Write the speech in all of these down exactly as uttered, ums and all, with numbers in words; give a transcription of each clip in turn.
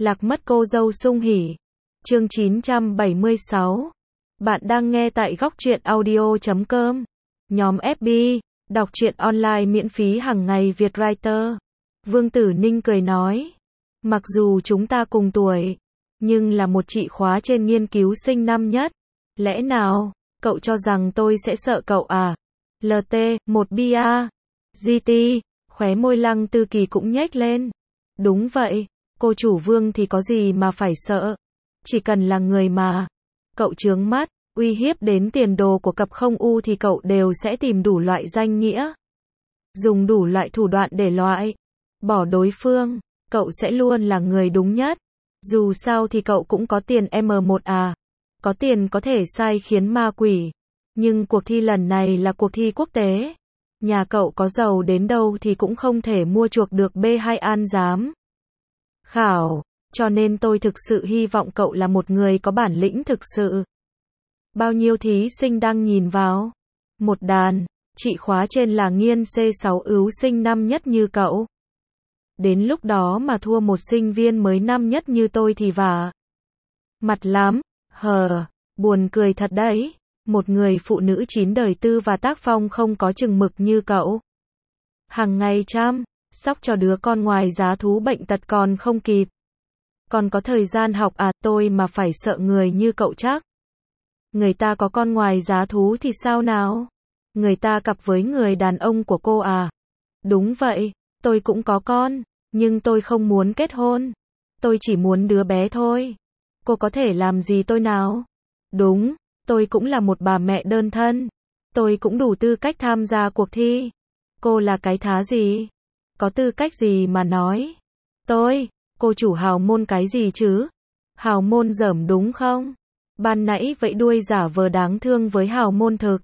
Lạc mất cô dâu sung hỉ. Chương chín trăm bảy mươi sáu. Bạn đang nghe tại góc truyện audio chấm com. Nhóm ép bê, đọc truyện online miễn phí hàng ngày Việt Writer. Vương Tử Ninh cười nói. Mặc dù chúng ta cùng tuổi, nhưng là một chị khóa trên nghiên cứu sinh năm nhất. Lẽ nào, cậu cho rằng tôi sẽ sợ cậu à? lờ tê, một bê a. giê tê, khóe môi Lăng Tư Kỳ cũng nhếch lên. Đúng vậy, cô chủ Vương thì có gì mà phải sợ. Chỉ cần là người mà cậu chướng mắt, uy hiếp đến tiền đồ của cặp không u thì cậu đều sẽ tìm đủ loại danh nghĩa. Dùng đủ loại thủ đoạn để loại bỏ đối phương, cậu sẽ luôn là người đúng nhất. Dù sao thì cậu cũng có tiền em một à. Có tiền có thể sai khiến ma quỷ. Nhưng cuộc thi lần này là cuộc thi quốc tế. Nhà cậu có giàu đến đâu thì cũng không thể mua chuộc được bê hai An Giám Khảo. Cho nên tôi thực sự hy vọng cậu là một người có bản lĩnh thực sự. Bao nhiêu thí sinh đang nhìn vào? Một đàn, chị khóa trên là nghiên xê sáu ưu sinh năm nhất như cậu. Đến lúc đó mà thua một sinh viên mới năm nhất như tôi thì vả mặt lắm. Hờ, buồn cười thật đấy. Một người phụ nữ chín đời tư và tác phong không có chừng mực như cậu. Hàng ngày chăm sóc cho đứa con ngoài giá thú bệnh tật còn không kịp. Còn có thời gian học à, tôi mà phải sợ người như cậu chắc. Người ta có con ngoài giá thú thì sao nào? Người ta cặp với người đàn ông của cô à? Đúng vậy, tôi cũng có con, nhưng tôi không muốn kết hôn. Tôi chỉ muốn đứa bé thôi. Cô có thể làm gì tôi nào? Đúng, tôi cũng là một bà mẹ đơn thân. Tôi cũng đủ tư cách tham gia cuộc thi. Cô là cái thá gì? Có tư cách gì mà nói? Tôi, cô chủ hào môn cái gì chứ? Hào môn dởm đúng không? Ban nãy vẫy đuôi giả vờ đáng thương với hào môn thực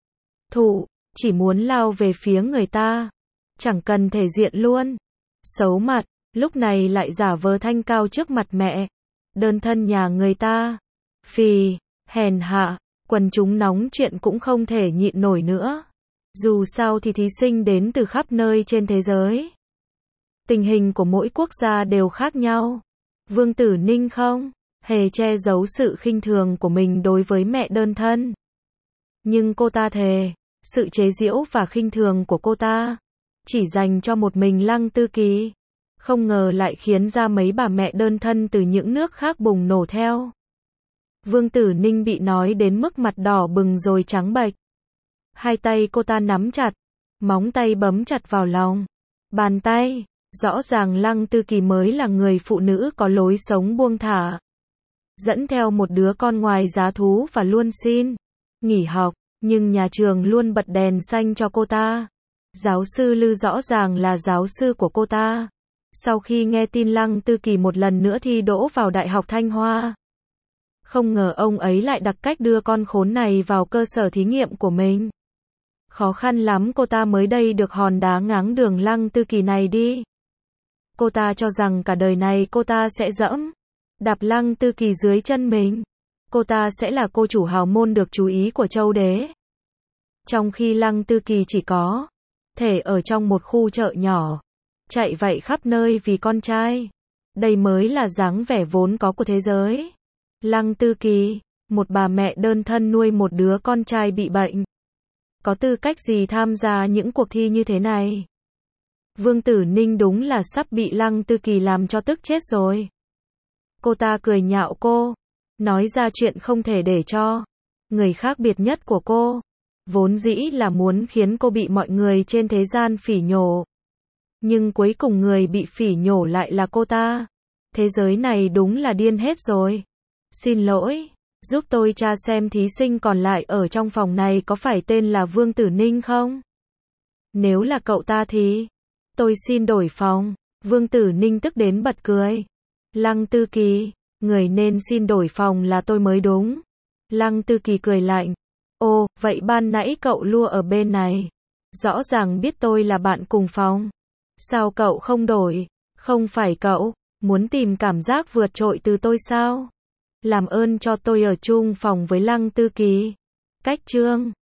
thụ, chỉ muốn lao về phía người ta. Chẳng cần thể diện luôn. Xấu mặt, lúc này lại giả vờ thanh cao trước mặt mẹ. Đơn thân nhà người ta. Phì, hèn hạ, quần chúng nóng chuyện cũng không thể nhịn nổi nữa. Dù sao thì thí sinh đến từ khắp nơi trên thế giới. Tình hình của mỗi quốc gia đều khác nhau. Vương Tử Ninh không hề che giấu sự khinh thường của mình đối với mẹ đơn thân. Nhưng cô ta thề, sự chế giễu và khinh thường của cô ta chỉ dành cho một mình Lăng Tư Kỳ. Không ngờ lại khiến ra mấy bà mẹ đơn thân từ những nước khác bùng nổ theo. Vương Tử Ninh bị nói đến mức mặt đỏ bừng rồi trắng bệch. Hai tay cô ta nắm chặt, móng tay bấm chặt vào lòng bàn tay. Rõ ràng Lăng Tư Kỳ mới là người phụ nữ có lối sống buông thả. Dẫn theo một đứa con ngoài giá thú và luôn xin nghỉ học, nhưng nhà trường luôn bật đèn xanh cho cô ta. Giáo sư Lư rõ ràng là giáo sư của cô ta. Sau khi nghe tin Lăng Tư Kỳ một lần nữa thi đỗ vào Đại học Thanh Hoa, không ngờ ông ấy lại đặt cách đưa con khốn này vào cơ sở thí nghiệm của mình. Khó khăn lắm cô ta mới đây được hòn đá ngáng đường Lăng Tư Kỳ này đi. Cô ta cho rằng cả đời này cô ta sẽ dẫm đạp Lăng Tư Kỳ dưới chân mình. Cô ta sẽ là cô chủ hào môn được chú ý của châu đế. Trong khi Lăng Tư Kỳ chỉ có thể ở trong một khu chợ nhỏ, chạy vậy khắp nơi vì con trai. Đây mới là dáng vẻ vốn có của thế giới. Lăng Tư Kỳ, một bà mẹ đơn thân nuôi một đứa con trai bị bệnh. Có tư cách gì tham gia những cuộc thi như thế này? Vương Tử Ninh đúng là sắp bị Lăng Tư Kỳ làm cho tức chết rồi. Cô ta cười nhạo cô, nói ra chuyện không thể để cho người khác biệt nhất của cô. Vốn dĩ là muốn khiến cô bị mọi người trên thế gian phỉ nhổ. Nhưng cuối cùng người bị phỉ nhổ lại là cô ta. Thế giới này đúng là điên hết rồi. Xin lỗi, giúp tôi tra xem thí sinh còn lại ở trong phòng này có phải tên là Vương Tử Ninh không? Nếu là cậu ta thì tôi xin đổi phòng. Vương Tử Ninh tức đến bật cười. Lăng Tư Kỳ, người nên xin đổi phòng là tôi mới đúng. Lăng Tư Kỳ cười lạnh. Ồ, vậy ban nãy cậu lua ở bên này. Rõ ràng biết tôi là bạn cùng phòng. Sao cậu không đổi? Không phải cậu muốn tìm cảm giác vượt trội từ tôi sao? Làm ơn cho tôi ở chung phòng với Lăng Tư Kỳ. Cách chương